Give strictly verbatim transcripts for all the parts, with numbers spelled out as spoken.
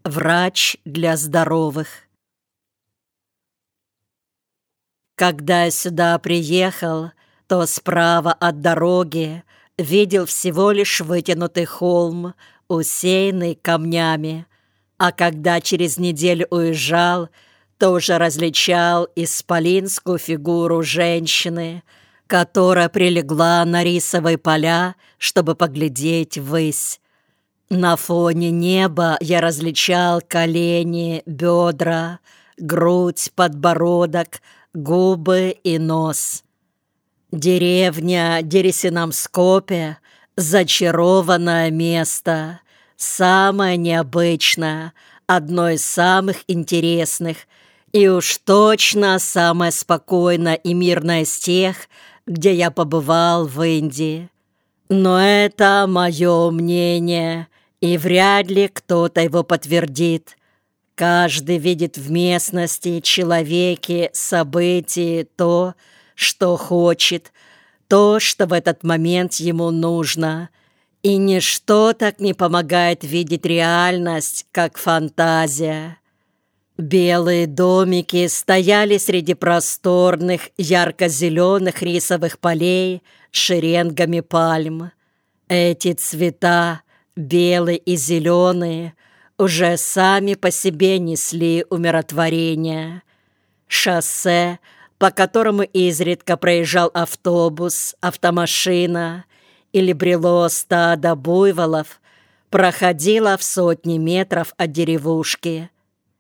Врач для здоровых. Когда я сюда приехал, то справа от дороги видел всего лишь вытянутый холм, усеянный камнями, а когда через неделю уезжал, то уже различал исполинскую фигуру женщины, которая прилегла на рисовые поля, чтобы поглядеть ввысь. На фоне неба я различал колени, бедра, грудь, подбородок, губы и нос. Деревня Дересинамскопе — зачарованное место, самое необычное, одно из самых интересных и уж точно самое спокойное и мирное из тех, где я побывал в Индии. Но это мое мнение, и вряд ли кто-то его подтвердит. Каждый видит в местности, человеке, событии то, что хочет, то, что в этот момент ему нужно. И ничто так не помогает видеть реальность, как фантазия. Белые домики стояли среди просторных, ярко-зеленых рисовых полей с шеренгами пальм. Эти цвета, белые и зеленые, уже сами по себе несли умиротворение. Шоссе, по которому изредка проезжал автобус, автомашина или брело стадо буйволов, проходило в сотни метров от деревушки.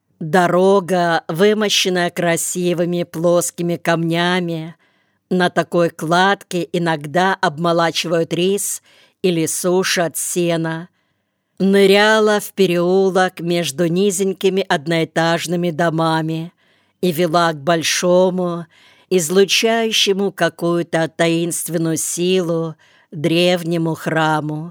Дорога, вымощенная красивыми плоскими камнями, на такой кладке иногда обмолачивают рис или сушат сено, ныряла в переулок между низенькими одноэтажными домами и вела к большому, излучающему какую-то таинственную силу, древнему храму.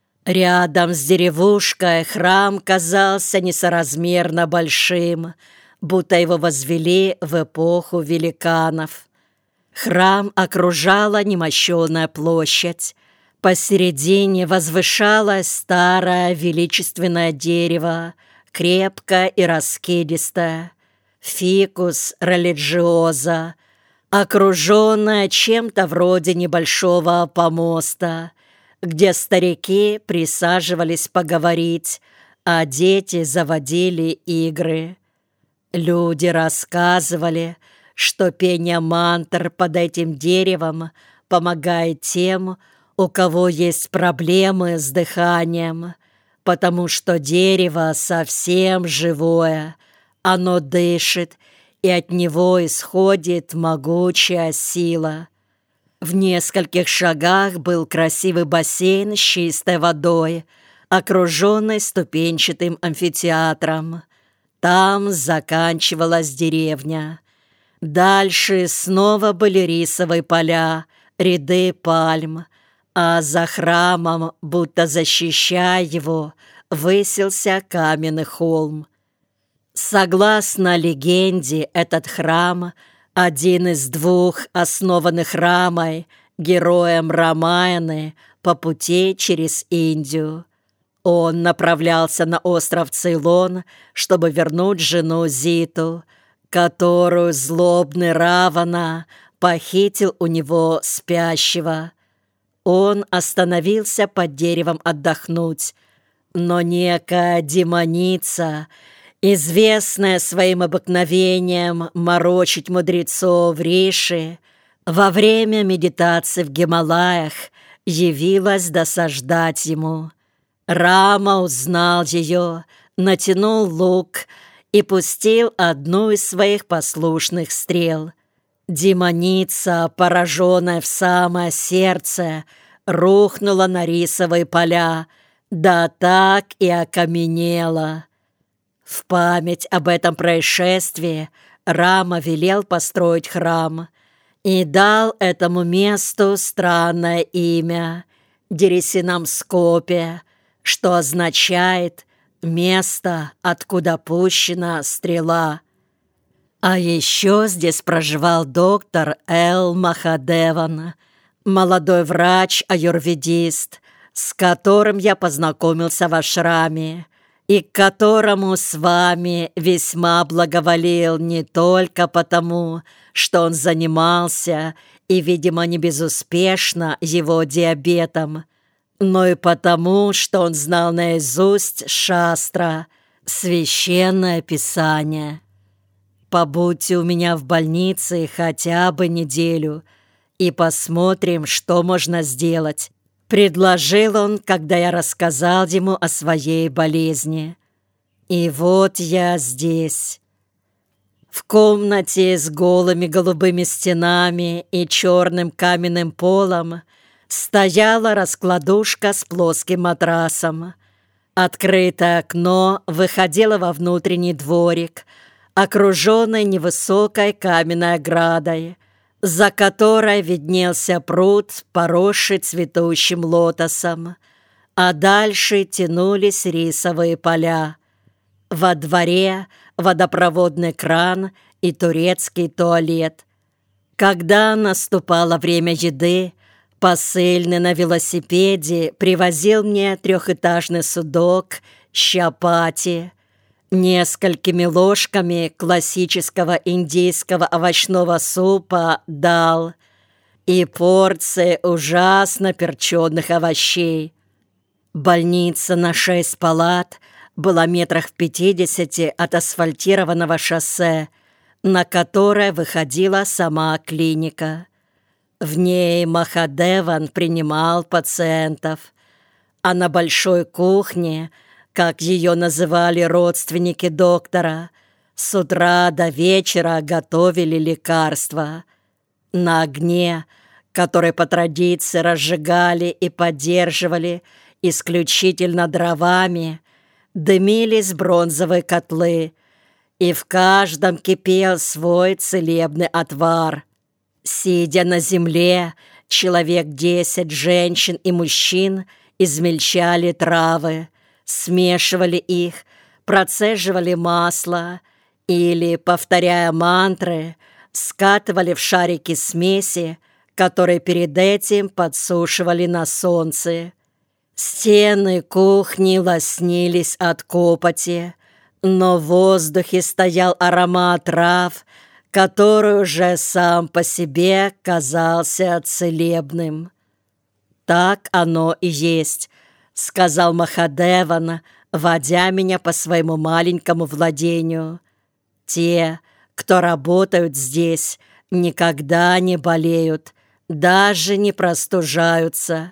Рядом с деревушкой храм казался несоразмерно большим, будто его возвели в эпоху великанов. Храм окружала немощеная площадь. Посередине возвышалось старое величественное дерево, крепкое и раскидистое, фикус религиоза, окруженное чем-то вроде небольшого помоста, где старики присаживались поговорить, а дети заводили игры. Люди рассказывали, что пение мантр под этим деревом помогает тем, у кого есть проблемы с дыханием, потому что дерево совсем живое, оно дышит, и от него исходит могучая сила. В нескольких шагах был красивый бассейн с чистой водой, окруженный ступенчатым амфитеатром. Там заканчивалась деревня. Дальше снова были рисовые поля, ряды пальм, а за храмом, будто защищая его, высился каменный холм. Согласно легенде, этот храм — один из двух основанных Рамой, героем Рамаяны, по пути через Индию. Он направлялся на остров Цейлон, чтобы вернуть жену Зиту, которую злобный Равана похитил у него спящего. Он остановился под деревом отдохнуть, но некая демоница, известная своим обыкновением морочить мудрецов Риши, во время медитации в Гималаях явилась досаждать ему. Рама узнал ее, натянул лук и пустил одну из своих послушных стрел. Демоница, пораженная в самое сердце, рухнула на рисовые поля, да так и окаменела. В память об этом происшествии Рама велел построить храм и дал этому месту странное имя — Дересинамскопе, что означает «место, откуда пущена стрела». А еще здесь проживал доктор Эл Махадеван, молодой врач-аюрведист, с которым я познакомился в ашраме, и к которому с вами весьма благоволил не только потому, что он занимался, и, видимо, не безуспешно, его диабетом, но и потому, что он знал наизусть шастра, священное писание. Побудьте у меня в больнице хотя бы неделю, и посмотрим, что можно сделать», — предложил он, когда я рассказал ему о своей болезни. И вот я здесь. В комнате с голыми голубыми стенами и черным каменным полом стояла раскладушка с плоским матрасом. Открытое окно выходило во внутренний дворик, окруженный невысокой каменной оградой, за которой виднелся пруд, поросший цветущим лотосом, а дальше тянулись рисовые поля. Во дворе водопроводный кран и турецкий туалет. Когда наступало время еды, посыльный на велосипеде привозил мне трехэтажный судок чапати, несколькими ложками классического индийского овощного супа дал и порции ужасно перченых овощей. Больница на шесть палат была метрах в пятидесяти от асфальтированного шоссе, на которое выходила сама клиника. В ней Махадеван принимал пациентов, а на большой кухне, как ее называли родственники доктора, с утра до вечера готовили лекарства. На огне, который по традиции разжигали и поддерживали исключительно дровами, дымились бронзовые котлы, и в каждом кипел свой целебный отвар. Сидя на земле, человек десять женщин и мужчин измельчали травы, смешивали их, процеживали масло или, повторяя мантры, скатывали в шарики смеси, которые перед этим подсушивали на солнце. Стены кухни лоснились от копоти, но в воздухе стоял аромат трав, который уже сам по себе казался целебным. «Так оно и есть», — сказал Махадеван, водя меня по своему маленькому владению. «Те, кто работают здесь, никогда не болеют, даже не простужаются.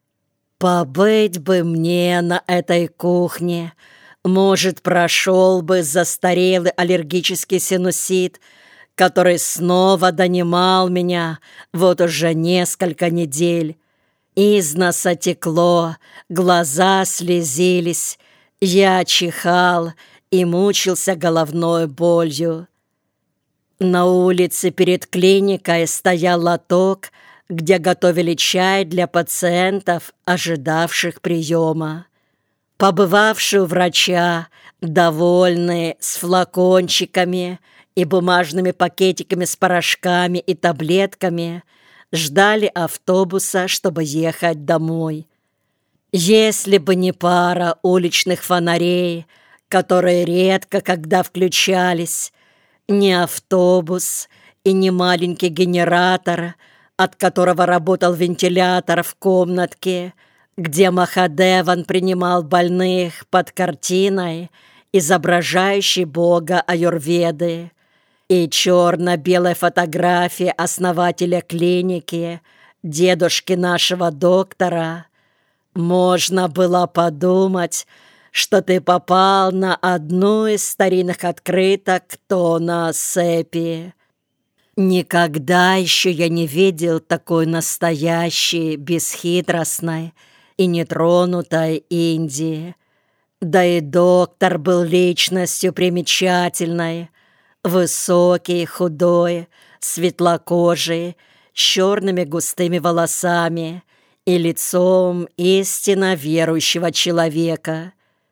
Побыть бы мне на этой кухне, может, прошел бы застарелый аллергический синусит, который снова донимал меня вот уже несколько недель. Из носа текло, глаза слезились, я чихал и мучился головной болью. На улице перед клиникой стоял лоток, где готовили чай для пациентов, ожидавших приема. Побывавшие у врача, довольные, с флакончиками и бумажными пакетиками с порошками и таблетками, ждали автобуса, чтобы ехать домой. Если бы не пара уличных фонарей, которые редко когда включались, не автобус и не маленький генератор, от которого работал вентилятор в комнатке, где Махадеван принимал больных под картиной, изображающей бога аюрведы, и черно-белой фотографии основателя клиники, дедушки нашего доктора, можно было подумать, что ты попал на одну из старинных открыток Тона Сепи. Никогда еще я не видел такой настоящей, бесхитростной и нетронутой Индии. Да и доктор был личностью примечательной, высокий, худой, светлокожий, с черными густыми волосами и лицом истинно верующего человека.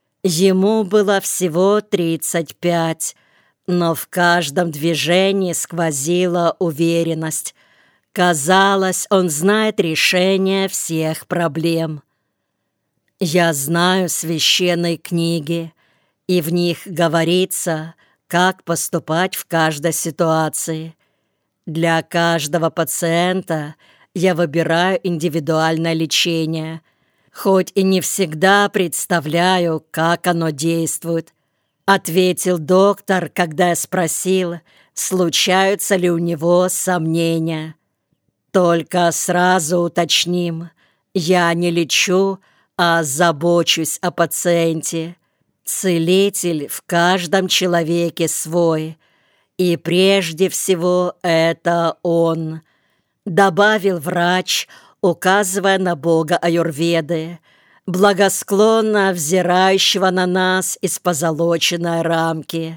Ему было всего тридцать пять, но в каждом движении сквозила уверенность. Казалось, он знает решение всех проблем. Я знаю священные книги и в них говорится, как поступать в каждой ситуации. Для каждого пациента я выбираю индивидуальное лечение, хоть и не всегда представляю, как оно действует, ответил доктор, когда я спросил, случаются ли у него сомнения. Только сразу уточним, я не лечу, а забочусь о пациенте. Целитель в каждом человеке свой, и прежде всего это он, добавил врач, указывая на бога аюрведы, благосклонно взирающего на нас из позолоченной рамки.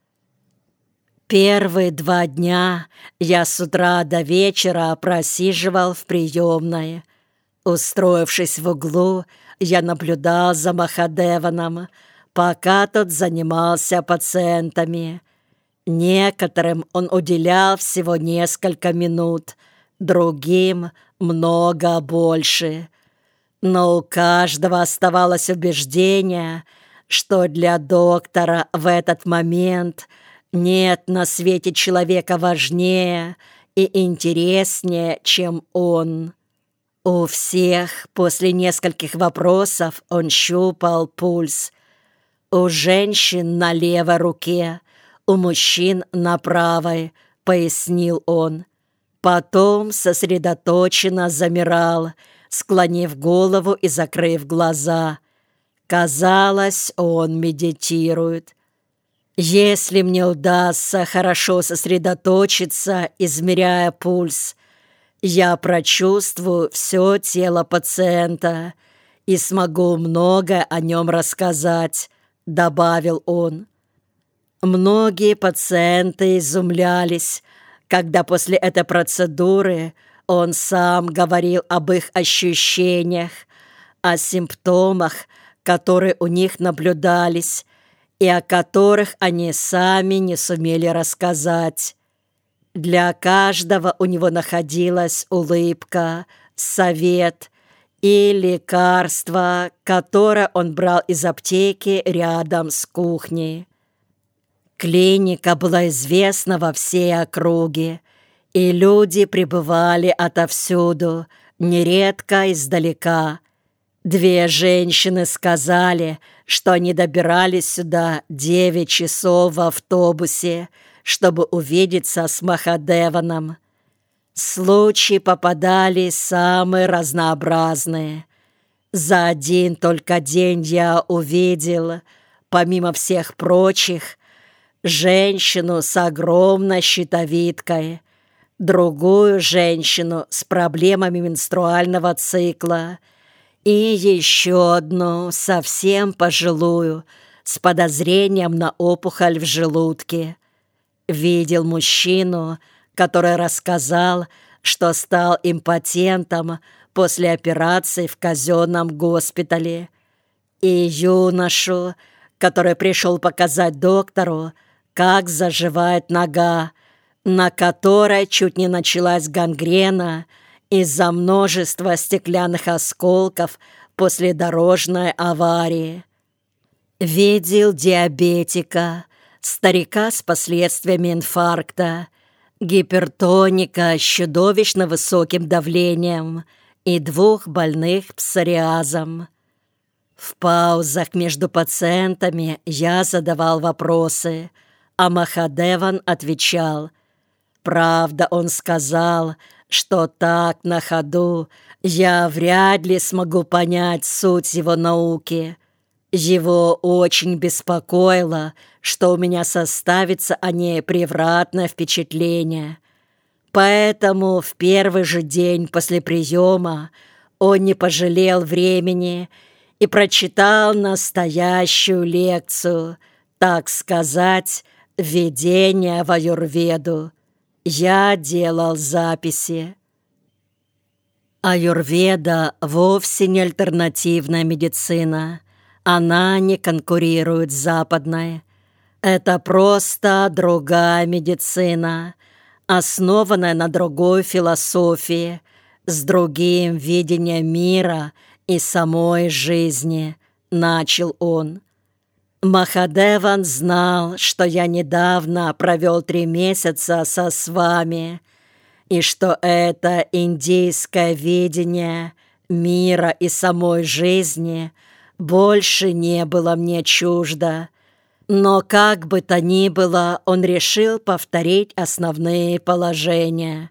Первые два дня я с утра до вечера просиживал в приемной. Устроившись в углу, я наблюдал за Махадеваном, пока тот занимался пациентами. Некоторым он уделял всего несколько минут, другим — много больше. Но у каждого оставалось убеждение, что для доктора в этот момент нет на свете человека важнее и интереснее, чем он. У всех после нескольких вопросов он щупал пульс. У женщин на левой руке, у мужчин на правой, пояснил он. Потом сосредоточенно замирал, склонив голову и закрыв глаза. Казалось, он медитирует. Если мне удастся хорошо сосредоточиться, измеряя пульс, я прочувствую все тело пациента и смогу многое о нем рассказать, добавил он. Многие пациенты изумлялись, когда после этой процедуры он сам говорил об их ощущениях, о симптомах, которые у них наблюдались и о которых они сами не сумели рассказать. Для каждого у него находилась улыбка, совет и лекарство, которое он брал из аптеки рядом с кухней. Клиника была известна во всей округе, и люди прибывали отовсюду, нередко издалека. Две женщины сказали, что они добирались сюда девять часов в автобусе, чтобы увидеться с Махадеваном. Случаи попадались самые разнообразные. За один только день я увидел, помимо всех прочих, женщину с огромной щитовидкой, другую женщину с проблемами менструального цикла и еще одну совсем пожилую с подозрением на опухоль в желудке. Видел мужчину, который рассказал, что стал импотентом после операции в казенном госпитале, и юношу, который пришел показать доктору, как заживает нога, на которой чуть не началась гангрена из-за множества стеклянных осколков после дорожной аварии. Видел диабетика, старика с последствиями инфаркта, гипертоника с чудовищно высоким давлением и двух больных псориазом. В паузах между пациентами я задавал вопросы, а Махадеван отвечал. Правда, он сказал, что так на ходу я вряд ли смогу понять суть его науки. Его очень беспокоило, что у меня составится о ней превратное впечатление. Поэтому в первый же день после приема он не пожалел времени и прочитал настоящую лекцию, так сказать, введение в аюрведу. Я делал записи. Аюрведа вовсе не альтернативная медицина. Она не конкурирует с западной. Это просто другая медицина, основанная на другой философии, с другим видением мира и самой жизни, начал он. Махадеван знал, что я недавно провел три месяца со свами, и что это индийское видение мира и самой жизни больше не было мне чуждо. Но как бы то ни было, он решил повторить основные положения.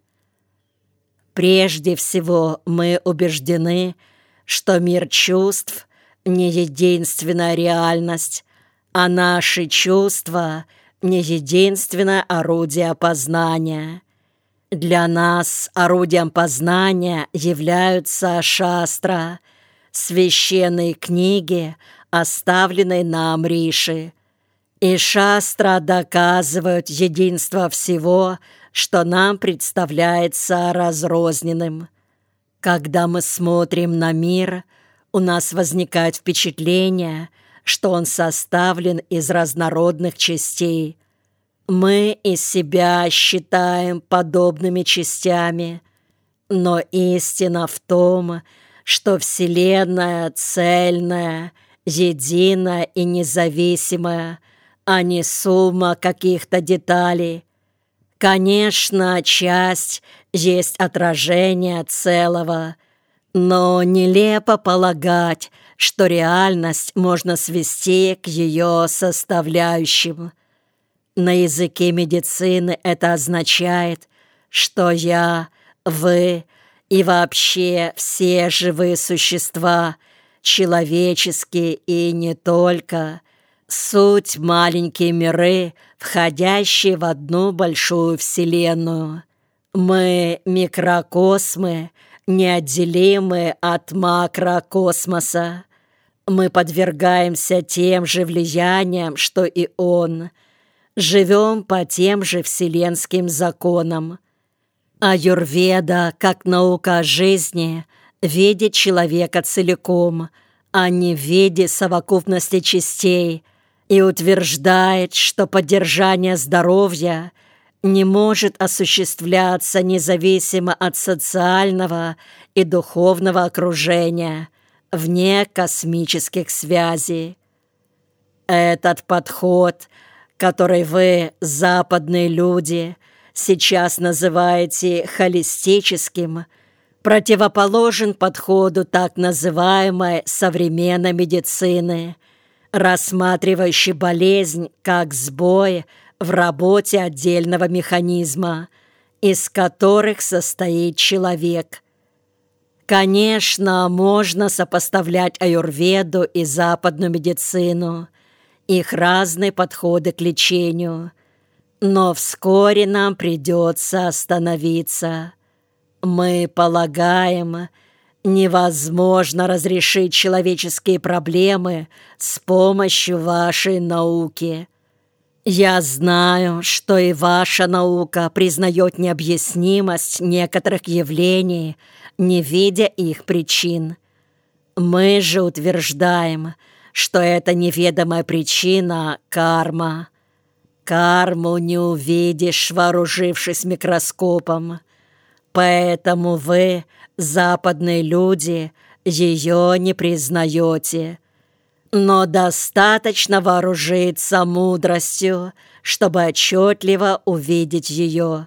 Прежде всего, мы убеждены, что мир чувств не единственная реальность, а наши чувства не единственное орудие познания. Для нас орудием познания являются шастра, священные книги, оставленные нам риши. И шастра доказывают единство всего, что нам представляется разрозненным. Когда мы смотрим на мир, у нас возникает впечатление, что он составлен из разнородных частей. Мы из себя считаем подобными частями, но истина в том, что Вселенная цельная, единая и независимая, а не сумма каких-то деталей. Конечно, часть есть отражение целого, но нелепо полагать, что реальность можно свести к ее составляющим. На языке медицины это означает, что я, вы и вообще все живые существа, человеческие и не только, суть маленькие миры, входящие в одну большую вселенную. Мы микрокосмы, неотделимы от макрокосмоса. Мы подвергаемся тем же влияниям, что и он. Живем по тем же вселенским законам. Аюрведа, как наука о жизни, видит человека целиком, а не в виде совокупности частей, и утверждает, что поддержание здоровья не может осуществляться независимо от социального и духовного окружения, вне космических связей. Этот подход, который вы, западные люди, сейчас называете холистическим, противоположен подходу так называемой современной медицины, рассматривающей болезнь как сбой в работе отдельного механизма, из которых состоит человек. Конечно, можно сопоставлять аюрведу и западную медицину, их разные подходы к лечению, но вскоре нам придется остановиться. Мы полагаем, невозможно разрешить человеческие проблемы с помощью вашей науки. Я знаю, что и ваша наука признает необъяснимость некоторых явлений, не видя их причин. Мы же утверждаем, что эта неведомая причина — карма. Карму не увидишь, вооружившись микроскопом. Поэтому вы, западные люди, ее не признаете. Но достаточно вооружиться мудростью, чтобы отчетливо увидеть ее.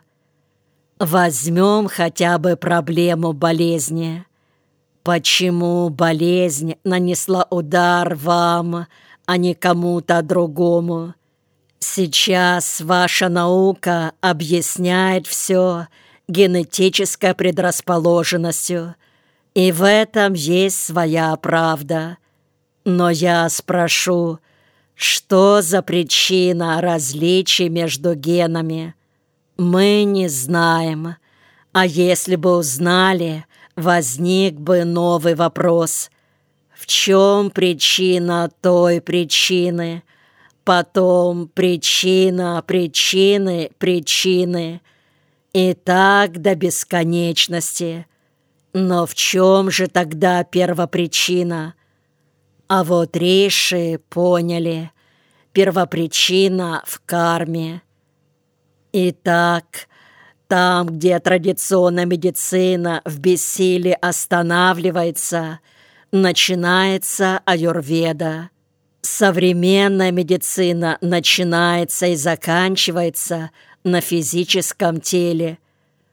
Возьмем хотя бы проблему болезни. Почему болезнь нанесла удар вам, а не кому-то другому? Сейчас ваша наука объясняет все генетической предрасположенностью, и в этом есть своя правда. Но я спрошу, что за причина различий между генами? Мы не знаем, а если бы узнали, возник бы новый вопрос. В чем причина той причины? Потом причина причины причины. И так до бесконечности. Но в чем же тогда первопричина? А вот риши поняли. Первопричина в карме. Итак, там, где традиционная медицина в бессилии останавливается, начинается аюрведа. Современная медицина начинается и заканчивается на физическом теле.